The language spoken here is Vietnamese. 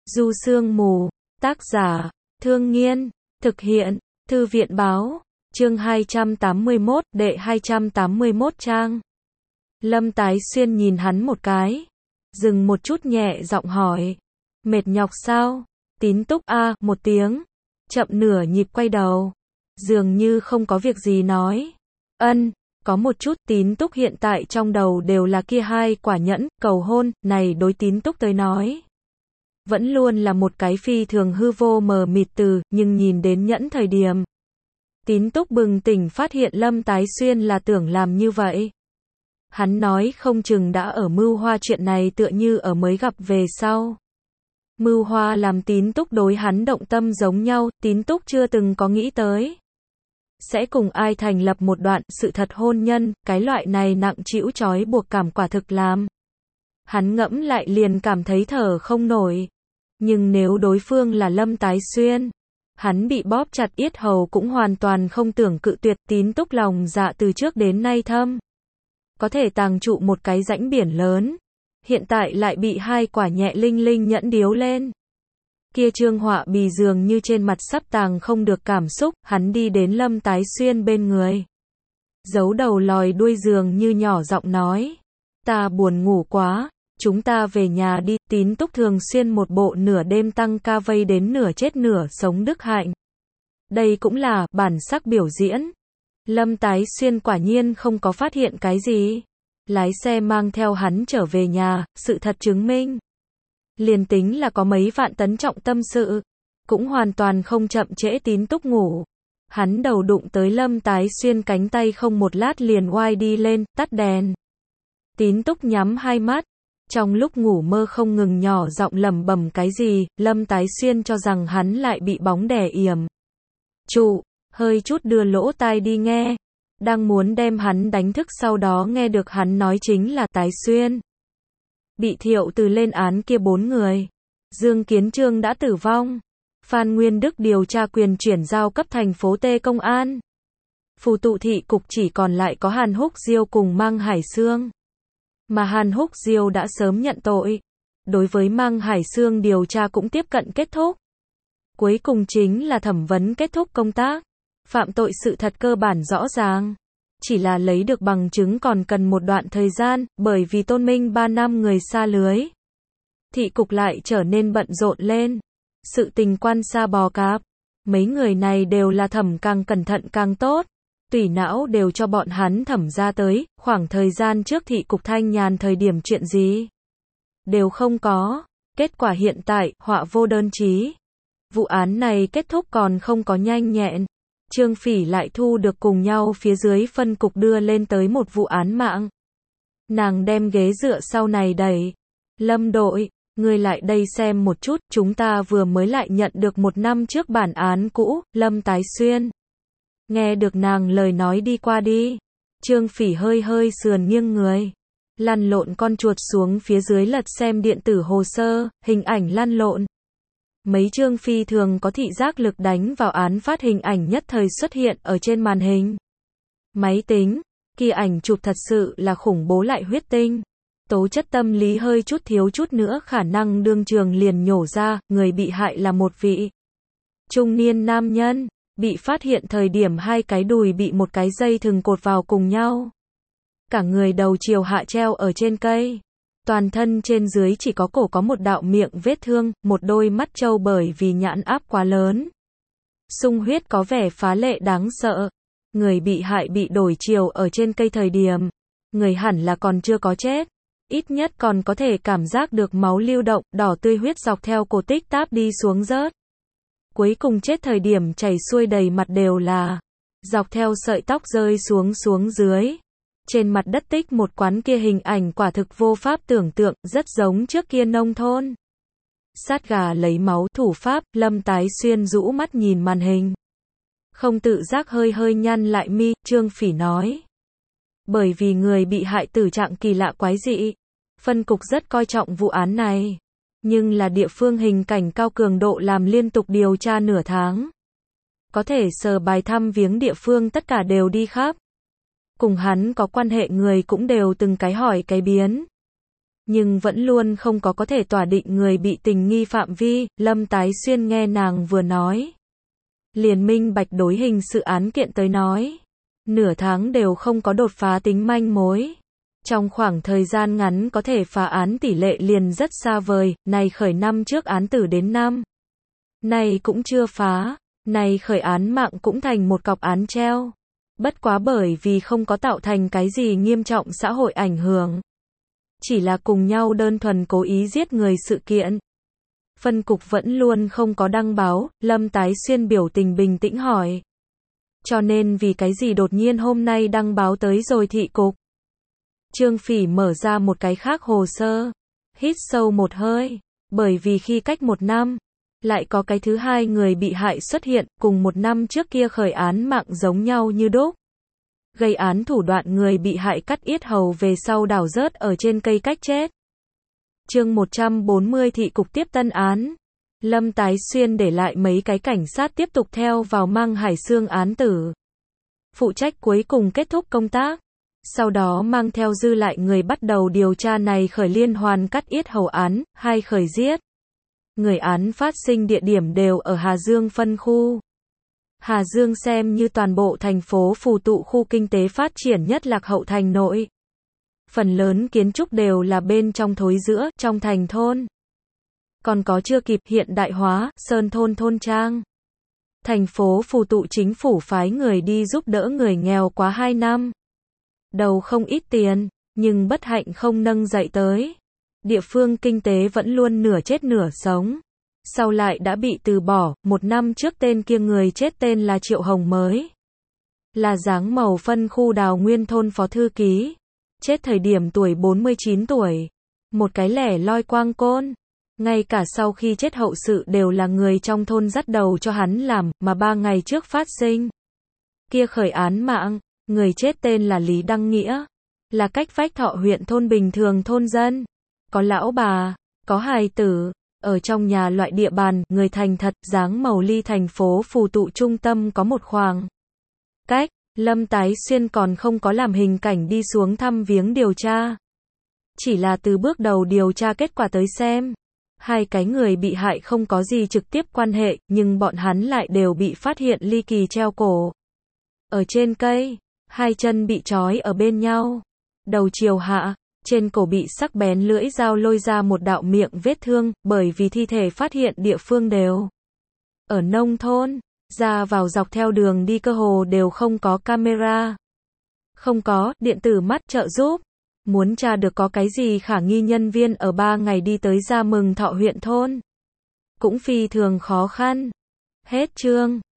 Du Sương Mù, tác giả, Thương Nghiên, thực hiện, Thư viện báo, chương 281, đệ 281 trang. Lâm Tái Xuyên nhìn hắn một cái, dừng một chút nhẹ giọng hỏi, mệt nhọc sao? Tín Túc a một tiếng, chậm nửa nhịp quay đầu, dường như không có việc gì nói. Có một chút. Tín Túc hiện tại trong đầu đều là kia hai quả nhẫn, cầu hôn, này đối Tín Túc tới nói. Vẫn luôn là một cái phi thường hư vô mờ mịt từ, nhưng nhìn đến nhẫn thời điểm. Tín Túc bừng tỉnh phát hiện Lâm Tái Xuyên là tưởng làm như vậy. Hắn nói không chừng đã ở mưu hoa chuyện này tựa như ở mới gặp về sau. Mưu hoa làm Tín Túc đối hắn động tâm giống nhau, Tín Túc chưa từng có nghĩ tới. Sẽ cùng ai thành lập một đoạn sự thật hôn nhân, cái loại này nặng trĩu trói buộc cảm quả thực làm. Hắn ngẫm lại liền cảm thấy thở không nổi. Nhưng nếu đối phương là Lâm Tái Xuyên, hắn bị bóp chặt yết hầu cũng hoàn toàn không tưởng cự tuyệt. Tín Túc lòng dạ từ trước đến nay thâm. Có thể tàng trụ một cái rãnh biển lớn. Hiện tại lại bị hai quả nhẹ linh linh nhẫn điếu lên. Kia trương họa bì dường như trên mặt sắp tàng không được cảm xúc, hắn đi đến Lâm Tái Xuyên bên người. Giấu đầu lòi đuôi dường như nhỏ giọng nói. Ta buồn ngủ quá, chúng ta về nhà đi. Tín Túc thường xuyên một bộ nửa đêm tăng ca vây đến nửa chết nửa sống đức hạnh. Đây cũng là bản sắc biểu diễn. Lâm Tái Xuyên quả nhiên không có phát hiện cái gì. Lái xe mang theo hắn trở về nhà, sự thật chứng minh. Liền tính là có mấy vạn tấn trọng tâm sự, cũng hoàn toàn không chậm trễ Tín Túc ngủ. Hắn đầu đụng tới Lâm Tái Xuyên cánh tay không một lát liền oai đi lên, tắt đèn. Tín Túc nhắm hai mắt, trong lúc ngủ mơ không ngừng nhỏ giọng lẩm bẩm cái gì. Lâm Tái Xuyên cho rằng hắn lại bị bóng đè yểm trụ, hơi chút đưa lỗ tai đi nghe, đang muốn đem hắn đánh thức, sau đó nghe được hắn nói chính là Tái Xuyên. Bị Thiệu Từ lên án kia 4 người. Dương Kiến Trương đã tử vong. Phan Nguyên Đức điều tra quyền chuyển giao cấp thành phố T công an. Phù tụ thị cục chỉ còn lại có Hàn Húc Diêu cùng Mang Hải Xương. Mà Hàn Húc Diêu đã sớm nhận tội. Đối với Mang Hải Xương điều tra cũng tiếp cận kết thúc. Cuối cùng chính là thẩm vấn kết thúc công tác. Phạm tội sự thật cơ bản rõ ràng. Chỉ là lấy được bằng chứng còn cần một đoạn thời gian, bởi vì Tôn Minh 3 năm người xa lưới. Thị cục lại trở nên bận rộn lên. Sự tình quan xa bò cạp. Mấy người này đều là thẩm càng cẩn thận càng tốt. Tùy não đều cho bọn hắn thẩm ra tới, khoảng thời gian trước thị cục thanh nhàn thời điểm chuyện gì đều không có. Kết quả hiện tại, họa vô đơn chí. Vụ án này kết thúc còn không có nhanh nhẹn. Trương Phỉ lại thu được cùng nhau phía dưới phân cục đưa lên tới một vụ án mạng. Nàng đem ghế dựa sau này đẩy. Lâm đội, ngươi lại đây xem một chút, chúng ta vừa mới lại nhận được 1 năm trước bản án cũ. Lâm Tái Xuyên nghe được nàng lời nói đi qua đi. Trương Phỉ hơi hơi sườn nghiêng người, lăn lộn con chuột xuống phía dưới lật xem điện tử hồ sơ, hình ảnh lăn lộn. Mấy chương phi thường có thị giác lực đánh vào án phát hình ảnh nhất thời xuất hiện ở trên màn hình máy tính. Kia ảnh chụp thật sự là khủng bố lại huyết tinh. Tố chất tâm lý hơi chút thiếu chút nữa khả năng đương trường liền nhổ ra. Người bị hại là một vị trung niên nam nhân. Bị phát hiện thời điểm hai cái đùi bị một cái dây thừng cột vào cùng nhau. Cả người đầu chiều hạ treo ở trên cây. Toàn thân trên dưới chỉ có cổ có một đạo miệng vết thương, một đôi mắt trâu bởi vì nhãn áp quá lớn. Sung huyết có vẻ phá lệ đáng sợ. Người bị hại bị đổi chiều ở trên cây thời điểm. Người hẳn là còn chưa có chết. Ít nhất còn có thể cảm giác được máu lưu động, đỏ tươi huyết dọc theo cổ tích táp đi xuống rớt. Cuối cùng chết thời điểm chảy xuôi đầy mặt đều là. Dọc theo sợi tóc rơi xuống dưới. Trên mặt đất tích một quán kia hình ảnh quả thực vô pháp tưởng tượng, rất giống trước kia nông thôn. Sát gà lấy máu thủ pháp. Lâm Tái Xuyên rũ mắt nhìn màn hình. Không tự giác hơi hơi nhăn lại mi. Trương Phỉ nói. Bởi vì người bị hại tử trạng kỳ lạ quái dị. Phân cục rất coi trọng vụ án này. Nhưng là địa phương hình cảnh cao cường độ làm liên tục điều tra nửa tháng. Có thể sờ bài thăm viếng địa phương tất cả đều đi khắp. Cùng hắn có quan hệ người cũng đều từng cái hỏi cái biến. nhưng vẫn luôn không có thể tỏa định người bị tình nghi phạm vi. Lâm Tái Xuyên nghe nàng vừa nói, liền minh bạch đối hình sự án kiện tới nói, nửa tháng đều không có đột phá tính manh mối. Trong khoảng thời gian ngắn có thể phá án tỷ lệ liền rất xa vời, này khởi năm trước án tử đến năm này cũng chưa phá, này khởi án mạng cũng thành một cọc án treo. Bất quá bởi vì không có tạo thành cái gì nghiêm trọng xã hội ảnh hưởng, chỉ là cùng nhau đơn thuần cố ý giết người sự kiện. Phân cục vẫn luôn không có đăng báo. Lâm Tái Xuyên biểu tình bình tĩnh hỏi, cho nên vì cái gì đột nhiên hôm nay đăng báo tới rồi thị cục? Trương Phỉ mở ra một cái khác hồ sơ, hít sâu một hơi, bởi vì khi cách một năm, lại có cái thứ hai người bị hại xuất hiện, cùng một năm trước kia khởi án mạng giống nhau như đúc. Gây án thủ đoạn người bị hại cắt yết hầu về sau đào rớt ở trên cây cách chết. Chương 140 thị cục tiếp tân án. Lâm Tái Xuyên để lại mấy cái cảnh sát tiếp tục theo vào Mang Hải Xương án tử, phụ trách cuối cùng kết thúc công tác. Sau đó mang theo dư lại người bắt đầu điều tra này khởi liên hoàn cắt yết hầu án, hai khởi giết người án phát sinh địa điểm đều ở Hà Dương phân khu. Hà Dương xem như toàn bộ thành phố phù tụ khu kinh tế phát triển nhất lạc hậu thành nội. Phần lớn kiến trúc đều là bên trong thối giữa, trong thành thôn. Còn có chưa kịp hiện đại hóa, sơn thôn thôn trang. Thành phố phù tụ chính phủ phái người đi giúp đỡ người nghèo quá 2 năm. Đầu không ít tiền, nhưng bất hạnh không nâng dậy tới. Địa phương kinh tế vẫn luôn nửa chết nửa sống. Sau lại đã bị từ bỏ. 1 năm trước tên kia người chết tên là Triệu Hồng mới, là Giáng Mầu phân khu Đào Nguyên thôn phó thư ký. Chết thời điểm tuổi 49 tuổi. Một cái lẻ loi quang côn. Ngay cả sau khi chết hậu sự đều là người trong thôn dắt đầu cho hắn làm, mà 3 ngày trước phát sinh kia khởi án mạng, người chết tên là Lý Đăng Nghĩa, là cách vách Thọ huyện thôn bình thường thôn dân, có lão bà, có hài tử, ở trong nhà loại địa bàn, người thành thật. Giáng Mầu ly thành phố phù tụ trung tâm có một khoảng cách. Lâm Tái Xuyên còn không có làm hình cảnh đi xuống thăm viếng điều tra, chỉ là từ bước đầu điều tra kết quả tới xem, hai cái người bị hại không có gì trực tiếp quan hệ, nhưng bọn hắn lại đều bị phát hiện ly kỳ treo cổ ở trên cây, hai chân bị trói ở bên nhau, đầu chiều hạ, trên cổ bị sắc bén lưỡi dao lôi ra một đạo miệng vết thương. Bởi vì thi thể phát hiện địa phương đều ở nông thôn, ra vào dọc theo đường đi cơ hồ đều không có camera, không có điện tử mắt trợ giúp. Muốn tra được có cái gì khả nghi nhân viên ở 3 ngày đi tới Gia Mừng Thọ huyện thôn, cũng phi thường khó khăn. Hết chương.